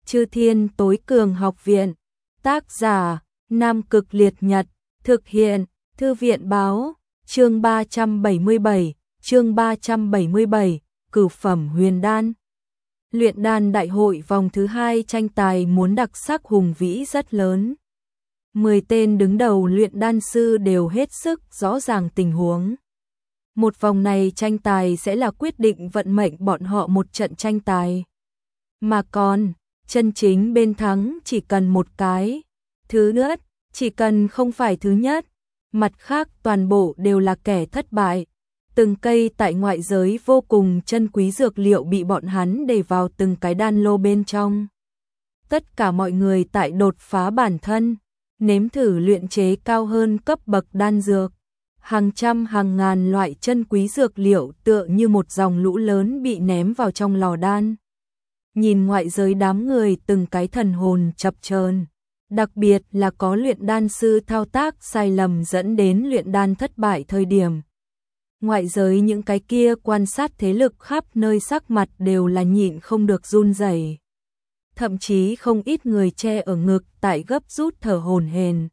Chư Thiên Tối Cường Học Viện. Tác giả: Nam Cực Liệt Nhật. Thực hiện: Thư viện báo. Chương 377, Cửu phẩm huyền đan. Luyện đan đại hội vòng thứ 2 tranh tài muốn đặc sắc hùng vĩ rất lớn. 10 tên đứng đầu luyện đan sư đều hết sức rõ ràng tình huống. Một vòng này tranh tài sẽ là quyết định vận mệnh bọn họ một trận tranh tài. Mà còn, chân chính bên thắng chỉ cần một cái. Thứ nhất, chỉ cần không phải thứ nhất. Mặt khác toàn bộ đều là kẻ thất bại. Từng cây tại ngoại giới vô cùng chân quý dược liệu bị bọn hắn để vào từng cái đan lô bên trong. Tất cả mọi người tại đột phá bản thân, nếm thử luyện chế cao hơn cấp bậc đan dược. Hàng trăm hàng ngàn loại chân quý dược liệu tựa như một dòng lũ lớn bị ném vào trong lò đan. Nhìn ngoại giới đám người từng cái thần hồn chập chờn, đặc biệt là có luyện đan sư thao tác sai lầm dẫn đến luyện đan thất bại thời điểm. Ngoại giới những cái kia quan sát thế lực khắp nơi sắc mặt đều là nhịn không được run rẩy. Thậm chí không ít người che ở ngực tại gấp rút thở hổn hển.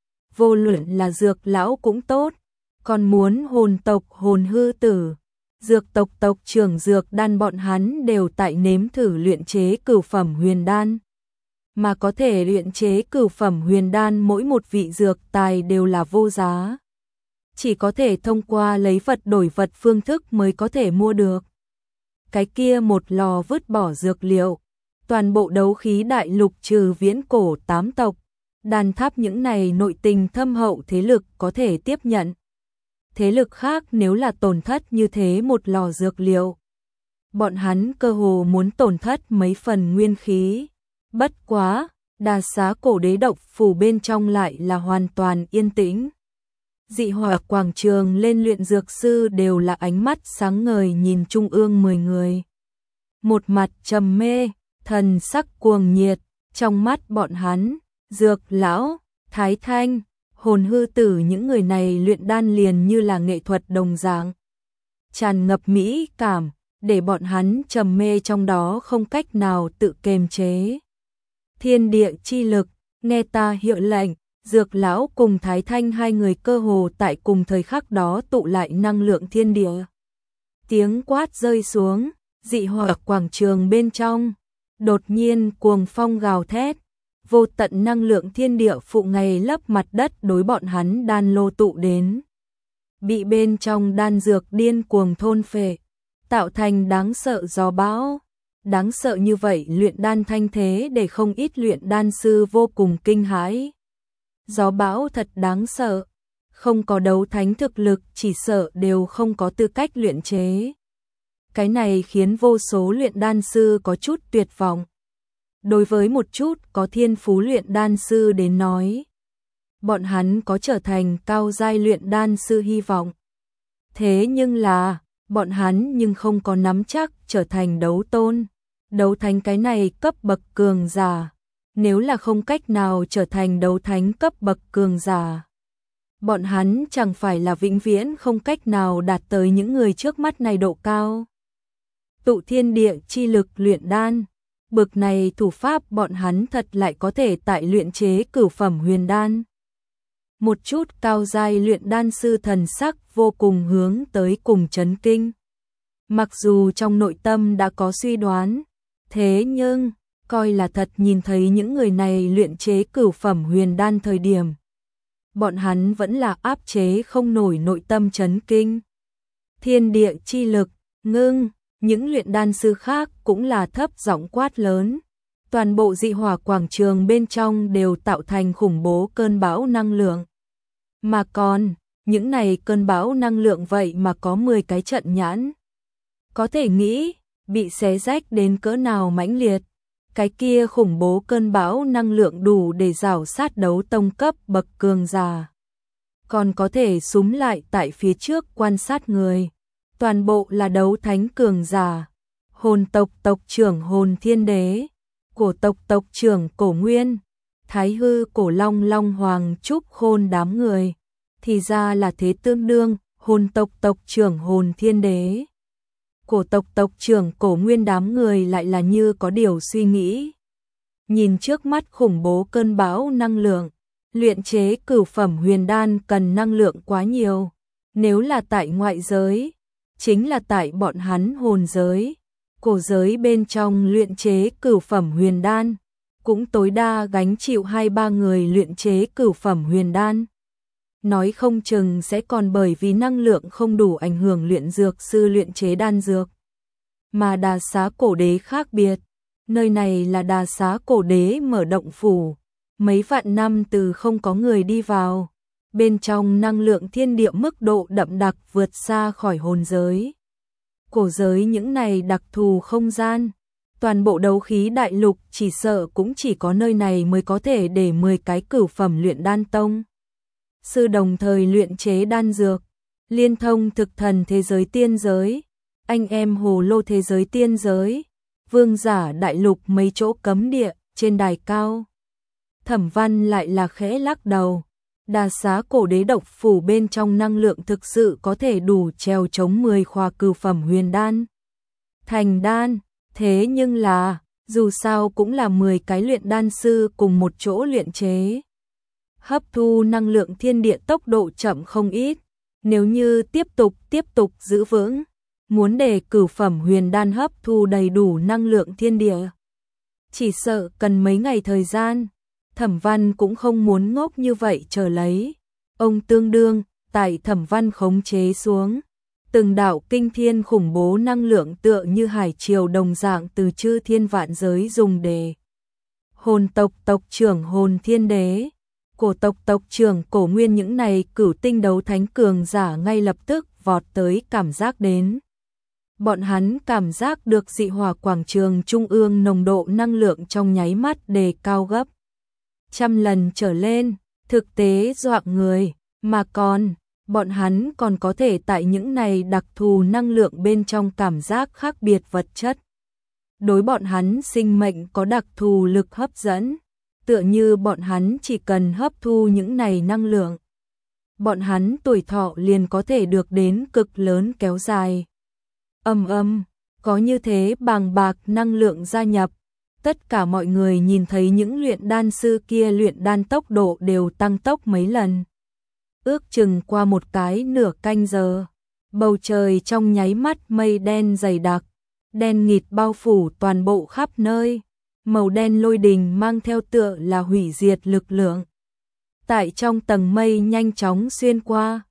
Vô luận là dược lão cũng tốt, còn muốn hồn tộc hồn hư tử, dược tộc tộc trưởng dược đan bọn hắn đều tại nếm thử luyện chế cửu phẩm huyền đan. Mà có thể luyện chế cửu phẩm huyền đan mỗi một vị dược tài đều là vô giá. Chỉ có thể thông qua lấy vật đổi vật phương thức mới có thể mua được. Cái kia một lò vứt bỏ dược liệu, toàn bộ đấu khí đại lục trừ viễn cổ 8 tộc, đan tháp những này nội tình thâm hậu thế lực có thể tiếp nhận. Thế lực khác nếu là tổn thất như thế một lò dược liệu, bọn hắn cơ hồ muốn tổn thất mấy phần nguyên khí. Bất quá, Đà Xá Cổ Đế độc phủ bên trong lại là hoàn toàn yên tĩnh. Dị hỏa quảng trường lên luyện dược sư đều là ánh mắt sáng ngời nhìn trung ương 10 người. Một mặt trầm mê, thần sắc cuồng nhiệt, trong mắt bọn hắn, dược lão, thái thanh, hồn hư tử những người này luyện đan liền như là nghệ thuật đồng dạng. Tràn ngập mỹ cảm, để bọn hắn trầm mê trong đó không cách nào tự kiềm chế. Thiên địa chi lực, nghe ta hiệu lệnh, dược lão cùng thái thanh hai người cơ hồ tại cùng thời khắc đó tụ lại năng lượng thiên địa. Tiếng quát rơi xuống, dị hỏa quảng trường bên trong, đột nhiên cuồng phong gào thét, vô tận năng lượng thiên địa phụ ngày lấp mặt đất đối bọn hắn đan lô tụ đến. Bị bên trong đan dược điên cuồng thôn phệ, tạo thành đáng sợ gió bão. Đáng sợ như vậy luyện đan thanh thế để không ít luyện đan sư vô cùng kinh hãi. Gió bão thật đáng sợ, không có đấu thánh thực lực chỉ sợ đều không có tư cách luyện chế. Cái này khiến vô số luyện đan sư có chút tuyệt vọng. Đối với một chút có thiên phú luyện đan sư đến nói, bọn hắn có trở thành cao giai luyện đan sư hy vọng. Thế nhưng là, bọn hắn nhưng không có nắm chắc trở thành đấu tôn, đấu thánh cái này cấp bậc cường giả. Nếu là không cách nào trở thành đấu thánh cấp bậc cường giả, bọn hắn chẳng phải là vĩnh viễn không cách nào đạt tới những người trước mắt này độ cao. Tụ thiên địa chi lực luyện đan, bực này thủ pháp bọn hắn thật lại có thể tại luyện chế cửu phẩm huyền đan. Một chút cao giai luyện đan sư thần sắc vô cùng hướng tới cùng chấn kinh. Mặc dù trong nội tâm đã có suy đoán, thế nhưng coi là thật nhìn thấy những người này luyện chế cửu phẩm huyền đan thời điểm, bọn hắn vẫn là áp chế không nổi nội tâm chấn kinh. Thiên địa chi lực, ngưng, những luyện đan sư khác cũng là thấp giọng quát lớn. Toàn bộ dị hỏa quảng trường bên trong đều tạo thành khủng bố cơn bão năng lượng. Mà còn, những này cơn bão năng lượng vậy mà có 10 cái trận nhãn. Có thể nghĩ, bị xé rách đến cỡ nào mãnh liệt. Cái kia khủng bố cơn bão năng lượng đủ để rào sát đấu tông cấp bậc cường giả. Còn có thể súm lại tại phía trước quan sát người. Toàn bộ là đấu thánh cường giả. Hồn tộc tộc trưởng Hồn Thiên Đế, cổ tộc tộc trưởng Cổ Nguyên, Thái Hư Cổ Long Long Hoàng Trúc Khôn đám người. Thì ra là thế tương đương, hồn tộc tộc trưởng Hồn Thiên Đế, cổ tộc tộc trưởng Cổ Nguyên đám người lại là như có điều suy nghĩ. nhìn trước mắt khủng bố cơn bão năng lượng, luyện chế cửu phẩm huyền đan cần năng lượng quá nhiều. Nếu là tại ngoại giới, chính là tại bọn hắn hồn giới, cổ giới bên trong luyện chế cửu phẩm huyền đan, cũng tối đa gánh chịu 2-3 người luyện chế cửu phẩm huyền đan. Nói không chừng sẽ còn bởi vì năng lượng không đủ ảnh hưởng luyện dược sư luyện chế đan dược. Mà Đà Xá Cổ Đế khác biệt, nơi này là Đà Xá Cổ Đế mở động phủ, mấy vạn năm từ không có người đi vào, bên trong năng lượng thiên địa mức độ đậm đặc vượt xa khỏi hồn giới. Cổ giới những này đặc thù không gian, toàn bộ đấu khí đại lục chỉ sợ cũng chỉ có nơi này mới có thể để 10 cái cửu phẩm luyện đan tông sư đồng thời luyện chế đan dược, liên thông thực thần thế giới tiên giới, anh em hồ lô thế giới tiên giới, vương giả đại lục mấy chỗ cấm địa, trên đài cao. Thẩm Văn lại là khẽ lắc đầu, Đà Xá Cổ Đế độc phủ bên trong năng lượng thực sự có thể đủ trèo chống 10 khỏa cửu phẩm huyền đan. Thành đan, thế nhưng là, dù sao cũng là 10 cái luyện đan sư cùng một chỗ luyện chế. Hấp thu năng lượng thiên địa tốc độ chậm không ít, nếu như tiếp tục giữ vững, muốn để cửu phẩm huyền đan hấp thu đầy đủ năng lượng thiên địa, chỉ sợ cần mấy ngày thời gian. Thẩm Văn cũng không muốn ngốc như vậy chờ lấy. Ông tương đương, tại Thẩm Văn khống chế xuống, từng đạo kinh thiên khủng bố năng lượng tựa như hải triều đồng dạng từ chư thiên vạn giới dùng để hồn tộc tộc trưởng Hồn Thiên Đế, cổ tộc tộc trưởng Cổ Nguyên những này cửu tinh đấu thánh cường giả ngay lập tức vọt tới cảm giác đến. Bọn hắn cảm giác được dị hỏa quảng trường trung ương nồng độ năng lượng trong nháy mắt đề cao gấp 100 lần trở lên, thực tế dọa người, mà còn, bọn hắn còn có thể tại những này đặc thù năng lượng bên trong cảm giác khác biệt vật chất. Đối bọn hắn sinh mệnh có đặc thù lực hấp dẫn, tựa như bọn hắn chỉ cần hấp thu những này năng lượng, bọn hắn tuổi thọ liền có thể được đến cực lớn kéo dài. Có như thế bàng bạc năng lượng gia nhập, tất cả mọi người nhìn thấy những luyện đan sư kia luyện đan tốc độ đều tăng tốc mấy lần. Ước chừng qua một cái nửa canh giờ, bầu trời trong nháy mắt mây đen dày đặc, đen nghịt bao phủ toàn bộ khắp nơi, màu đen lôi đình mang theo tựa là hủy diệt lực lượng. Tại trong tầng mây nhanh chóng xuyên qua,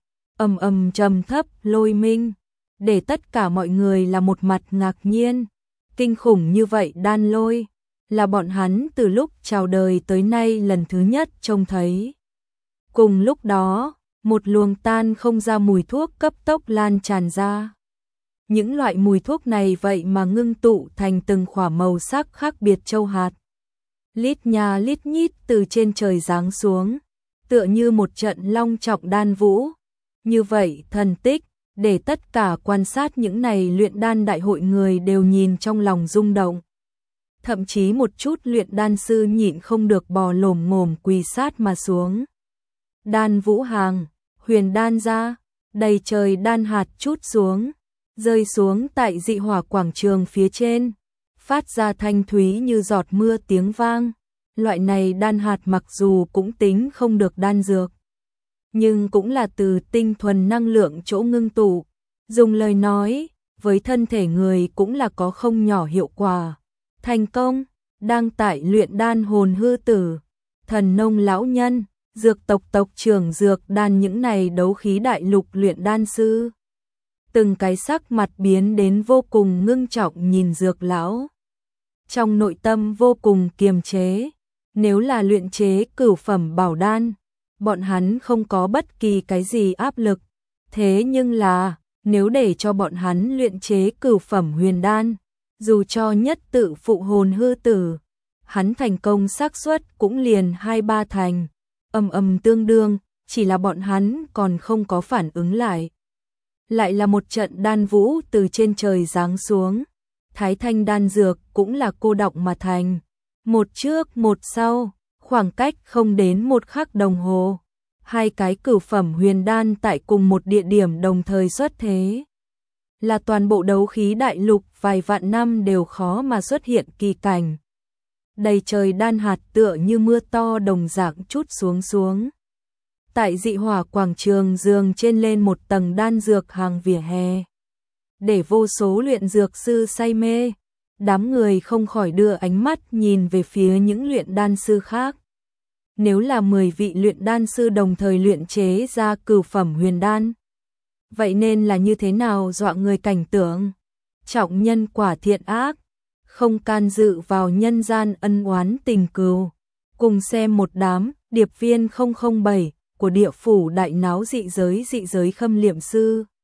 trầm thấp lôi minh, để tất cả mọi người là một mặt ngạc nhiên. Kinh khủng như vậy đan lôi, là bọn hắn từ lúc chào đời tới nay lần thứ nhất trông thấy. Cùng lúc đó, một luồng tan không ra mùi thuốc cấp tốc lan tràn ra. Những loại mùi thuốc này vậy mà ngưng tụ thành từng khỏa màu sắc khác biệt châu hạt. Lít nha lít nhít từ trên trời giáng xuống, tựa như một trận long trọng đan vũ. Như vậy thần tích, để tất cả quan sát những này luyện đan đại hội người đều nhìn trong lòng rung động. Thậm chí một chút luyện đan sư nhịn không được bò lồm ngồm quỳ sát mà xuống. Đan vũ hàng, huyền đan ra, đầy trời đan hạt chút xuống, rơi xuống tại dị hỏa quảng trường phía trên, phát ra thanh thúy như giọt mưa tiếng vang. Loại này đan hạt mặc dù cũng tính không được đan dược, nhưng cũng là từ tinh thuần năng lượng chỗ ngưng tụ, dùng lời nói, với thân thể người cũng là có không nhỏ hiệu quả. Thành công, đang tại luyện đan Hồn Hư Tử, Thần Nông lão nhân, dược tộc tộc trưởng dược đan những này đấu khí đại lục luyện đan sư. Từng cái sắc mặt biến đến vô cùng ngưng trọng nhìn dược lão. Trong nội tâm vô cùng kiềm chế, nếu là luyện chế cửu phẩm bảo đan, bọn hắn không có bất kỳ cái gì áp lực. Thế nhưng là, nếu để cho bọn hắn luyện chế cửu phẩm huyền đan, dù cho nhất tự phụ Hồn Hư Tử, hắn thành công xác suất cũng liền 2-3 thành. Tương đương, chỉ là bọn hắn còn không có phản ứng lại. Lại là một trận đan vũ từ trên trời giáng xuống. Thái thanh đan dược cũng là cô đọng mà thành. Một trước một sau, khoảng cách không đến một khắc đồng hồ. Hai cái cửu phẩm huyền đan tại cùng một địa điểm đồng thời xuất thế. Là toàn bộ đấu khí đại lục vài vạn năm đều khó mà xuất hiện kỳ cảnh. đầy trời đan hạt tựa như mưa to đồng dạng trút xuống. Tại dị hỏa quảng trường dường trên lên một tầng đan dược hàng vỉa hè, để vô số luyện dược sư say mê. Đám người không khỏi đưa ánh mắt nhìn về phía những luyện đan sư khác. Nếu là 10 vị luyện đan sư đồng thời luyện chế ra cửu phẩm huyền đan, vậy nên là như thế nào dọa người cảnh tượng. Trọng nhân quả thiện ác, không can dự vào nhân gian ân oán tình cừu. Cùng xem một đám điệp viên 007 của địa phủ đại náo dị giới Khâm Liệm Sư.